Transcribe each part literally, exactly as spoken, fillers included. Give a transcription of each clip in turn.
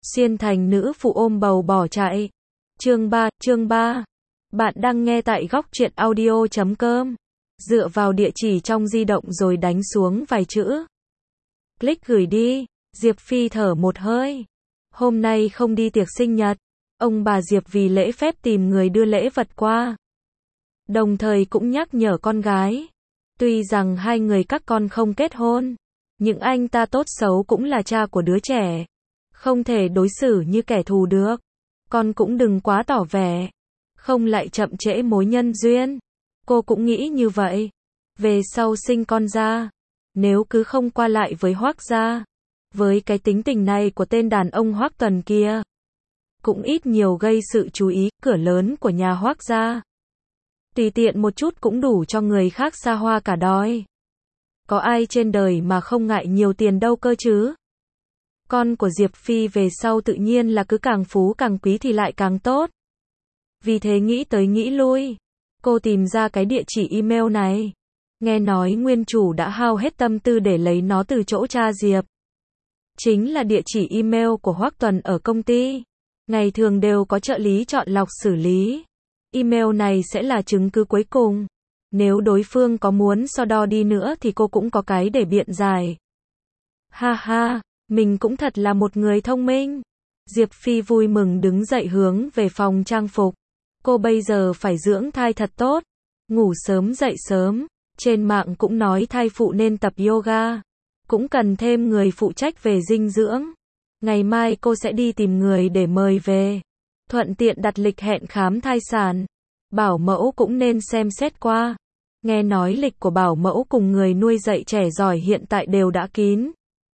Xuyên thành nữ phụ ôm bầu bỏ chạy. Chương ba, chương ba. Bạn đang nghe tại góc truyện audio chấm com. Dựa vào địa chỉ trong di động rồi đánh xuống vài chữ. Click gửi đi. Diệp Phi thở một hơi. Hôm nay không đi tiệc sinh nhật. Ông bà Diệp vì lễ phép tìm người đưa lễ vật qua. Đồng thời cũng nhắc nhở con gái. Tuy rằng hai người các con không kết hôn, nhưng anh ta tốt xấu cũng là cha của đứa trẻ. Không thể đối xử như kẻ thù được. Con cũng đừng quá tỏ vẻ. Không lại chậm trễ mối nhân duyên. Cô cũng nghĩ như vậy. Về sau sinh con ra, nếu cứ không qua lại với Hoác gia, với cái tính tình này của tên đàn ông Hoác Tuần kia, cũng ít nhiều gây sự chú ý. Cửa lớn của nhà Hoác gia, tùy tiện một chút cũng đủ cho người khác xa hoa cả đói. Có ai trên đời mà không ngại nhiều tiền đâu cơ chứ. Con của Diệp Phi về sau tự nhiên là cứ càng phú càng quý thì lại càng tốt. Vì thế nghĩ tới nghĩ lui, cô tìm ra cái địa chỉ email này. Nghe nói nguyên chủ đã hao hết tâm tư để lấy nó từ chỗ cha Diệp. Chính là địa chỉ email của Hoác Tuần ở công ty. Ngày thường đều có trợ lý chọn lọc xử lý. Email này sẽ là chứng cứ cuối cùng. Nếu đối phương có muốn so đo đi nữa thì cô cũng có cái để biện giải. Ha ha, mình cũng thật là một người thông minh. Diệp Phi vui mừng đứng dậy hướng về phòng trang phục. Cô bây giờ phải dưỡng thai thật tốt. Ngủ sớm dậy sớm. Trên mạng cũng nói thai phụ nên tập yoga. Cũng cần thêm người phụ trách về dinh dưỡng. Ngày mai cô sẽ đi tìm người để mời về. Thuận tiện đặt lịch hẹn khám thai sản. Bảo mẫu cũng nên xem xét qua. Nghe nói lịch của bảo mẫu cùng người nuôi dạy trẻ giỏi hiện tại đều đã kín.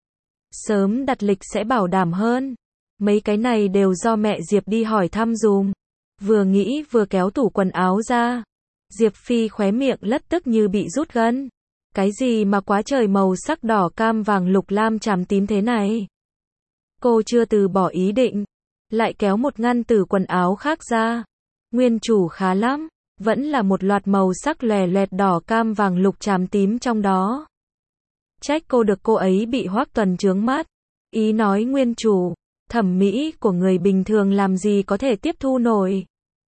Sớm đặt lịch sẽ bảo đảm hơn. Mấy cái này đều do mẹ Diệp đi hỏi thăm dùm. Vừa nghĩ vừa kéo tủ quần áo ra. Diệp Phi khóe miệng lất tức như bị rút gân. Cái gì mà quá trời màu sắc đỏ cam vàng lục lam chàm tím thế này? Cô chưa từ bỏ ý định. Lại kéo một ngăn từ quần áo khác ra. Nguyên chủ khá lắm. Vẫn là một loạt màu sắc lòe loẹt đỏ cam vàng lục chàm tím trong đó. Trách cô được cô ấy bị Hoác Tuần chướng mắt. Ý nói nguyên chủ, thẩm mỹ của người bình thường làm gì có thể tiếp thu nổi.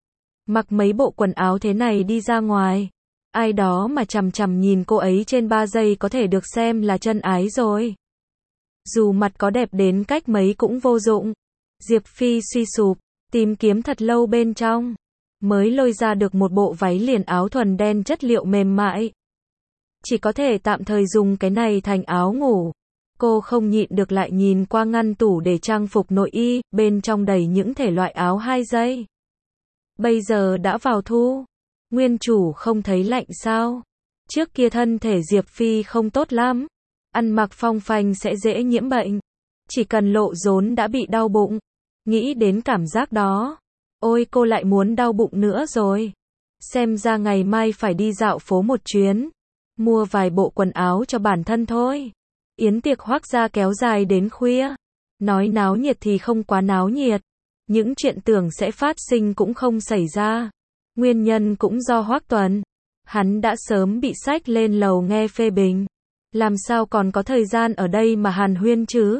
Mặc mấy bộ quần áo thế này đi ra ngoài, ai đó mà chằm chằm nhìn cô ấy trên ba giây có thể được xem là chân ái rồi. Dù mặt có đẹp đến cách mấy cũng vô dụng. Diệp Phi suy sụp, tìm kiếm thật lâu bên trong, mới lôi ra được một bộ váy liền áo thuần đen chất liệu mềm mại. Chỉ có thể tạm thời dùng cái này thành áo ngủ. Cô không nhịn được lại nhìn qua ngăn tủ để trang phục nội y, bên trong đầy những thể loại áo hai giây. Bây giờ đã vào thu, nguyên chủ không thấy lạnh sao? Trước kia thân thể Diệp Phi không tốt lắm, ăn mặc phong phanh sẽ dễ nhiễm bệnh. Chỉ cần lộ rốn đã bị đau bụng. Nghĩ đến cảm giác đó, ôi cô lại muốn đau bụng nữa rồi. Xem ra ngày mai phải đi dạo phố một chuyến, mua vài bộ quần áo cho bản thân thôi. Yến tiệc Hoác gia kéo dài đến khuya. Nói náo nhiệt thì không quá náo nhiệt. Những chuyện tưởng sẽ phát sinh cũng không xảy ra. Nguyên nhân cũng do Hoác Tuần. Hắn đã sớm bị xách lên lầu nghe phê bình. Làm sao còn có thời gian ở đây mà hàn huyên chứ?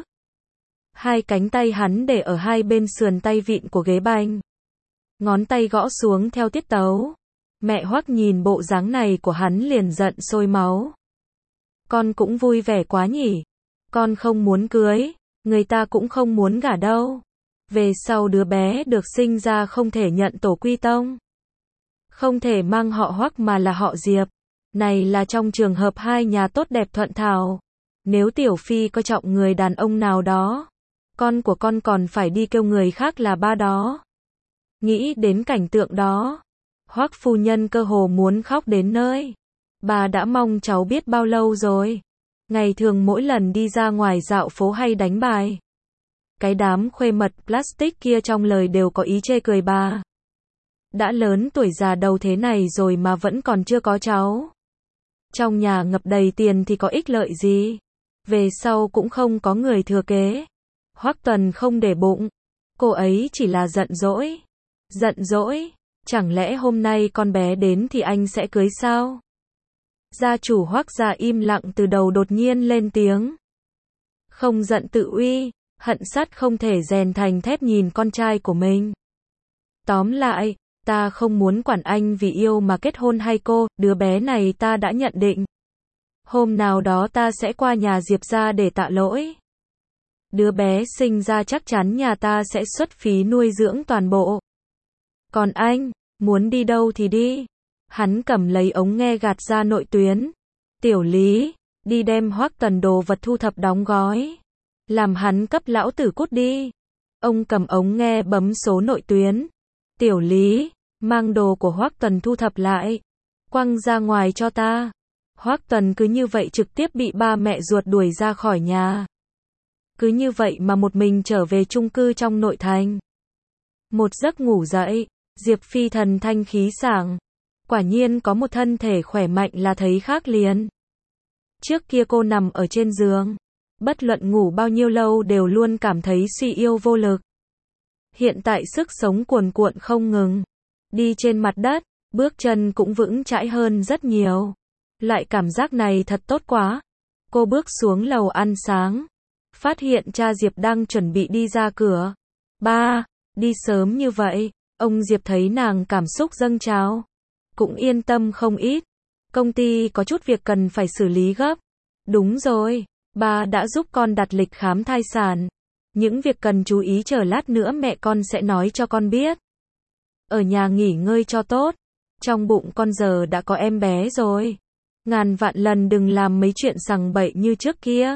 Hai cánh tay hắn để ở hai bên sườn tay vịn của ghế bành. Ngón tay gõ xuống theo tiết tấu. Mẹ Hoác nhìn bộ dáng này của hắn liền giận sôi máu. Con cũng vui vẻ quá nhỉ. Con không muốn cưới, người ta cũng không muốn gả đâu. Về sau đứa bé được sinh ra không thể nhận tổ quy tông. Không thể mang họ Hoác mà là họ Diệp. Này là trong trường hợp hai nhà tốt đẹp thuận thảo. Nếu Tiểu Phi coi trọng người đàn ông nào đó, con của con còn phải đi kêu người khác là ba đó. Nghĩ đến cảnh tượng đó, Hoác phu nhân cơ hồ muốn khóc đến nơi. Bà đã mong cháu biết bao lâu rồi. Ngày thường mỗi lần đi ra ngoài dạo phố hay đánh bài, cái đám khuê mật plastic kia trong lời đều có ý chê cười bà. Đã lớn tuổi già đầu thế này rồi mà vẫn còn chưa có cháu. Trong nhà ngập đầy tiền thì có ích lợi gì. Về sau cũng không có người thừa kế. Hoác Tuần không để bụng. Cô ấy chỉ là giận dỗi. Giận dỗi. Chẳng lẽ hôm nay con bé đến thì anh sẽ cưới sao? Gia chủ Hoác gia im lặng từ đầu đột nhiên lên tiếng. Không giận tự uy. hận sắt không thể rèn thành thép nhìn con trai của mình. Tóm lại, ta không muốn quản anh vì yêu mà kết hôn hay cô, đứa bé này ta đã nhận định. Hôm nào đó ta sẽ qua nhà Diệp ra để tạ lỗi. Đứa bé sinh ra chắc chắn nhà ta sẽ xuất phí nuôi dưỡng toàn bộ. Còn anh, muốn đi đâu thì đi. Hắn cầm lấy ống nghe gạt ra nội tuyến. Tiểu Lý, đi đem Hoắc Tần đồ vật thu thập đóng gói. Làm hắn cấp lão tử cút đi. Ông cầm ống nghe bấm số nội tuyến. Tiểu Lý, mang đồ của Hoắc Tần thu thập lại. Quăng ra ngoài cho ta. Hoắc Tần cứ như vậy trực tiếp bị ba mẹ ruột đuổi ra khỏi nhà. Cứ như vậy mà một mình trở về chung cư trong nội thành. Một giấc ngủ dậy, Diệp Phi thần thanh khí sảng. Quả nhiên có một thân thể khỏe mạnh là thấy khác liền. Trước kia cô nằm ở trên giường, bất luận ngủ bao nhiêu lâu đều luôn cảm thấy suy yếu vô lực. Hiện tại sức sống cuồn cuộn không ngừng. Đi trên mặt đất, bước chân cũng vững chãi hơn rất nhiều. Loại cảm giác này thật tốt quá. Cô bước xuống lầu ăn sáng. Phát hiện cha Diệp đang chuẩn bị đi ra cửa. Ba, đi sớm như vậy. Ông Diệp thấy nàng cảm xúc dâng trào. Cũng yên tâm không ít. Công ty có chút việc cần phải xử lý gấp. Đúng rồi, ba đã giúp con đặt lịch khám thai sản. Những việc cần chú ý chờ lát nữa mẹ con sẽ nói cho con biết. Ở nhà nghỉ ngơi cho tốt. Trong bụng con giờ đã có em bé rồi. Ngàn vạn lần đừng làm mấy chuyện sằng bậy như trước kia.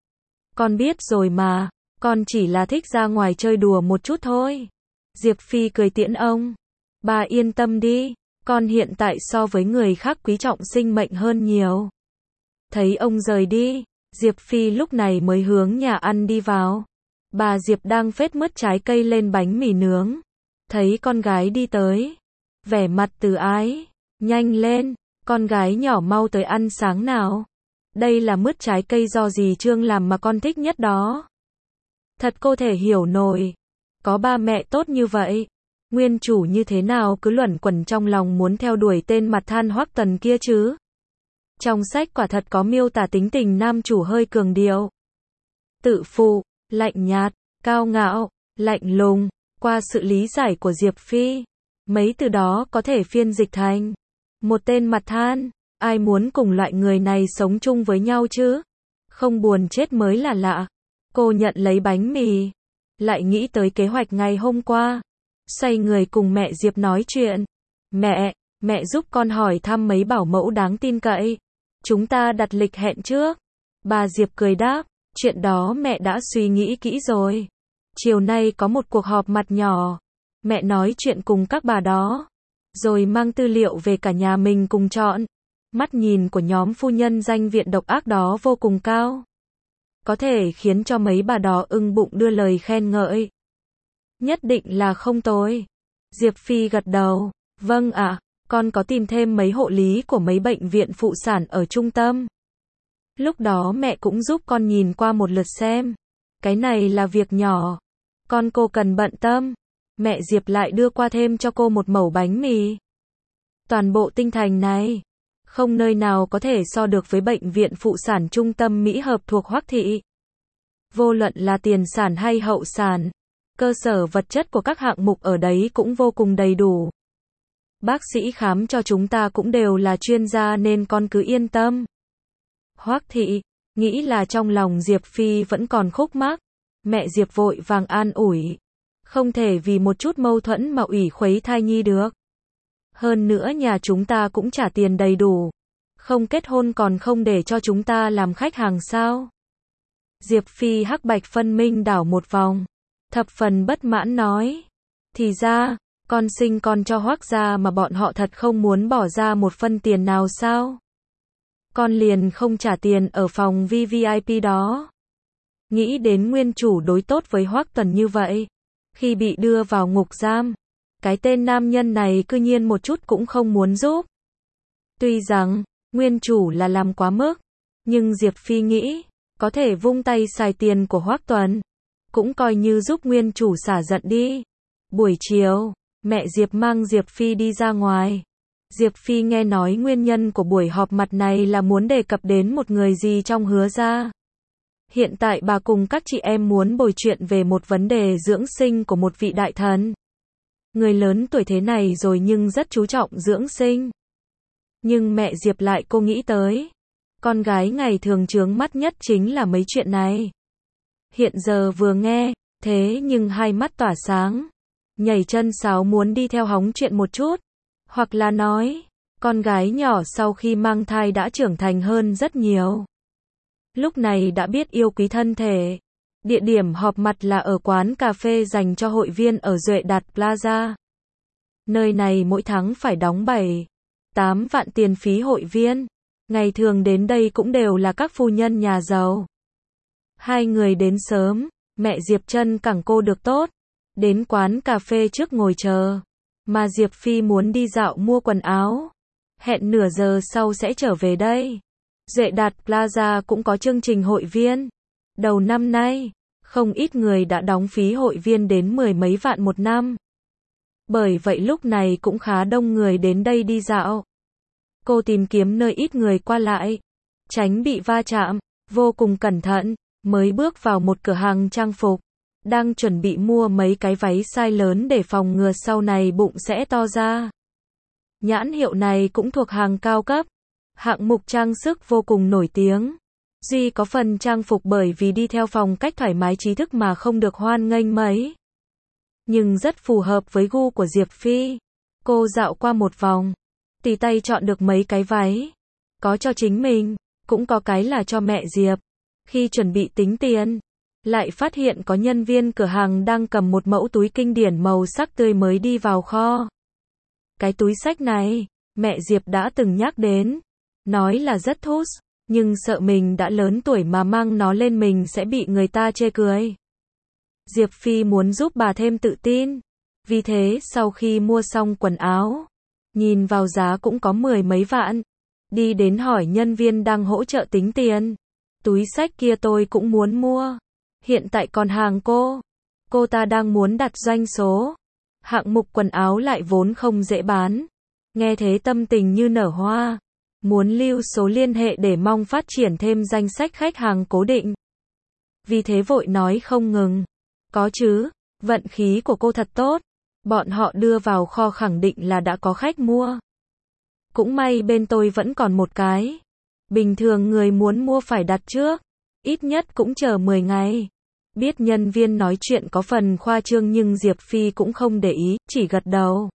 Con biết rồi mà, con chỉ là thích ra ngoài chơi đùa một chút thôi. Diệp Phi cười tiễn ông. Bà yên tâm đi, con hiện tại so với người khác quý trọng sinh mệnh hơn nhiều. Thấy ông rời đi, Diệp Phi lúc này mới hướng nhà ăn đi vào. Bà Diệp đang phết mứt trái cây lên bánh mì nướng. Thấy con gái đi tới. Vẻ mặt từ ái. Nhanh lên, con gái nhỏ mau tới ăn sáng nào. Đây là mứt trái cây do dì Trương làm mà con thích nhất đó. Thật cô thể hiểu nổi. Có ba mẹ tốt như vậy. Nguyên chủ như thế nào cứ luẩn quẩn trong lòng muốn theo đuổi tên mặt than Hoắc Tần kia chứ. Trong sách quả thật có miêu tả tính tình nam chủ hơi cường điệu. Tự phụ, lạnh nhạt, cao ngạo, lạnh lùng. Qua sự lý giải của Diệp Phi, mấy từ đó có thể phiên dịch thành một tên mặt than. Ai muốn cùng loại người này sống chung với nhau chứ? Không buồn chết mới là lạ. Cô nhận lấy bánh mì. Lại nghĩ tới kế hoạch ngày hôm qua. Xoay người cùng mẹ Diệp nói chuyện. Mẹ, mẹ giúp con hỏi thăm mấy bảo mẫu đáng tin cậy. Chúng ta đặt lịch hẹn trước. Bà Diệp cười đáp. Chuyện đó mẹ đã suy nghĩ kỹ rồi. Chiều nay có một cuộc họp mặt nhỏ. Mẹ nói chuyện cùng các bà đó. Rồi mang tư liệu về cả nhà mình cùng chọn. Mắt nhìn của nhóm phu nhân danh viện độc ác đó vô cùng cao. Có thể khiến cho mấy bà đó ưng bụng đưa lời khen ngợi. Nhất định là không tồi. Diệp Phi gật đầu. Vâng ạ, à, con có tìm thêm mấy hộ lý của mấy bệnh viện phụ sản ở trung tâm. Lúc đó mẹ cũng giúp con nhìn qua một lượt xem. Cái này là việc nhỏ. Con cô cần bận tâm. Mẹ Diệp lại đưa qua thêm cho cô một mẩu bánh mì. Toàn bộ tinh thành này, không nơi nào có thể so được với bệnh viện phụ sản trung tâm Mỹ Hợp thuộc Hoắc thị. Vô luận là tiền sản hay hậu sản, cơ sở vật chất của các hạng mục ở đấy cũng vô cùng đầy đủ. Bác sĩ khám cho chúng ta cũng đều là chuyên gia nên con cứ yên tâm. Hoắc thị, nghĩ là trong lòng Diệp Phi vẫn còn khúc mắc. Mẹ Diệp vội vàng an ủi. Không thể vì một chút mâu thuẫn mà ủy khuấy thai nhi được. Hơn nữa nhà chúng ta cũng trả tiền đầy đủ. Không kết hôn còn không để cho chúng ta làm khách hàng sao? Diệp Phi hắc bạch phân minh đảo một vòng. Thập phần bất mãn nói. Thì ra, con sinh con cho Hoắc gia mà bọn họ thật không muốn bỏ ra một phân tiền nào sao? Con liền không trả tiền ở phòng vi vi ai pi đó. Nghĩ đến nguyên chủ đối tốt với Hoắc Tần như vậy. Khi bị đưa vào ngục giam, cái tên nam nhân này cư nhiên một chút cũng không muốn giúp. Tuy rằng, nguyên chủ là làm quá mức, nhưng Diệp Phi nghĩ, có thể vung tay xài tiền của Hoắc Tuần, cũng coi như giúp nguyên chủ xả giận đi. Buổi chiều, mẹ Diệp mang Diệp Phi đi ra ngoài. Diệp Phi nghe nói nguyên nhân của buổi họp mặt này là muốn đề cập đến một người gì trong Hứa gia. Hiện tại bà cùng các chị em muốn bồi chuyện về một vấn đề dưỡng sinh của một vị đại thần. Người lớn tuổi thế này rồi nhưng rất chú trọng dưỡng sinh. Nhưng mẹ Diệp lại cô nghĩ tới. Con gái ngày thường chướng mắt nhất chính là mấy chuyện này. Hiện giờ vừa nghe, thế nhưng hai mắt tỏa sáng. Nhảy chân sáo muốn đi theo hóng chuyện một chút. Hoặc là nói, con gái nhỏ sau khi mang thai đã trưởng thành hơn rất nhiều. Lúc này đã biết yêu quý thân thể. Địa điểm họp mặt là ở quán cà phê dành cho hội viên ở Duệ Đạt Plaza. Nơi này mỗi tháng phải đóng bảy, tám vạn tiền phí hội viên. Ngày thường đến đây cũng đều là các phu nhân nhà giàu. Hai người đến sớm, mẹ Diệp Trân cẳng cô được tốt. Đến quán cà phê trước ngồi chờ. Mà Diệp Phi muốn đi dạo mua quần áo. Hẹn nửa giờ sau sẽ trở về đây. Duệ Đạt Plaza cũng có chương trình hội viên. Đầu năm nay, không ít người đã đóng phí hội viên đến mười mấy vạn một năm. Bởi vậy lúc này cũng khá đông người đến đây đi dạo. Cô tìm kiếm nơi ít người qua lại, tránh bị va chạm, vô cùng cẩn thận, mới bước vào một cửa hàng trang phục. Đang chuẩn bị mua mấy cái váy size lớn để phòng ngừa sau này bụng sẽ to ra. Nhãn hiệu này cũng thuộc hàng cao cấp. Hạng mục trang sức vô cùng nổi tiếng. Duy có phần trang phục bởi vì đi theo phong cách thoải mái trí thức mà không được hoan nghênh mấy. Nhưng rất phù hợp với gu của Diệp Phi. Cô dạo qua một vòng, tỉ tay chọn được mấy cái váy. Có cho chính mình, cũng có cái là cho mẹ Diệp. Khi chuẩn bị tính tiền, lại phát hiện có nhân viên cửa hàng đang cầm một mẫu túi kinh điển màu sắc tươi mới đi vào kho. Cái túi xách này, mẹ Diệp đã từng nhắc đến. Nói là rất thus, nhưng sợ mình đã lớn tuổi mà mang nó lên mình sẽ bị người ta chê cười. Diệp Phi muốn giúp bà thêm tự tin. Vì thế sau khi mua xong quần áo, nhìn vào giá cũng có mười mấy vạn. Đi đến hỏi nhân viên đang hỗ trợ tính tiền. Túi xách kia tôi cũng muốn mua. Hiện tại còn hàng cô. Cô ta đang muốn đặt doanh số. Hạng mục quần áo lại vốn không dễ bán. Nghe thế tâm tình như nở hoa. Muốn lưu số liên hệ để mong phát triển thêm danh sách khách hàng cố định. Vì thế vội nói không ngừng. Có chứ, vận khí của cô thật tốt. Bọn họ đưa vào kho khẳng định là đã có khách mua. Cũng may bên tôi vẫn còn một cái. Bình thường người muốn mua phải đặt trước. Ít nhất cũng chờ mười ngày. Biết nhân viên nói chuyện có phần khoa trương nhưng Diệp Phi cũng không để ý, chỉ gật đầu.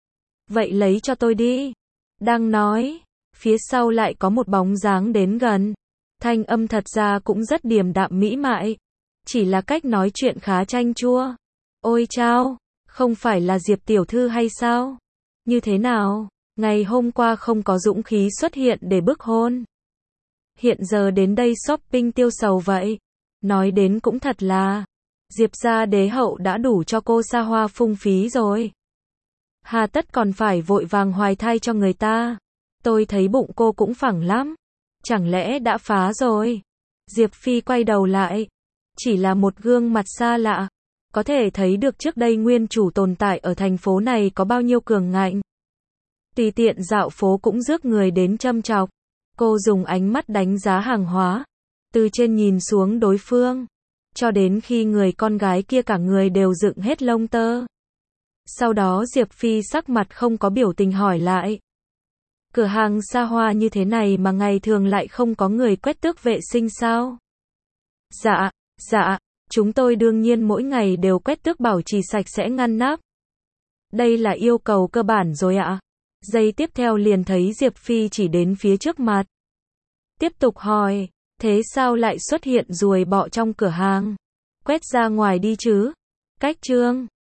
Vậy lấy cho tôi đi. Đang nói, phía sau lại có một bóng dáng đến gần. Thanh âm thật ra cũng rất điềm đạm mỹ mại. Chỉ là cách nói chuyện khá chanh chua. Ôi chao, không phải là Diệp tiểu thư hay sao? Như thế nào? Ngày hôm qua không có dũng khí xuất hiện để bức hôn. Hiện giờ đến đây shopping tiêu sầu vậy. Nói đến cũng thật là, Diệp gia đế hậu đã đủ cho cô xa hoa phung phí rồi. Hà tất còn phải vội vàng hoài thai cho người ta. Tôi thấy bụng cô cũng phẳng lắm. Chẳng lẽ đã phá rồi? Diệp Phi quay đầu lại. Chỉ là một gương mặt xa lạ. Có thể thấy được trước đây nguyên chủ tồn tại ở thành phố này có bao nhiêu cường ngạnh. Tùy tiện dạo phố cũng rước người đến châm chọc. Cô dùng ánh mắt đánh giá hàng hóa. Từ trên nhìn xuống đối phương. Cho đến khi người con gái kia cả người đều dựng hết lông tơ. Sau đó Diệp Phi sắc mặt không có biểu tình hỏi lại. Cửa hàng xa hoa như thế này mà ngày thường lại không có người quét tước vệ sinh sao? Dạ, dạ, chúng tôi đương nhiên mỗi ngày đều quét tước bảo trì sạch sẽ ngăn nắp. Đây là yêu cầu cơ bản rồi ạ. Giây tiếp theo liền thấy Diệp Phi chỉ đến phía trước mặt. Tiếp tục hỏi, thế sao lại xuất hiện ruồi bọ trong cửa hàng? Quét ra ngoài đi chứ. Cách trương.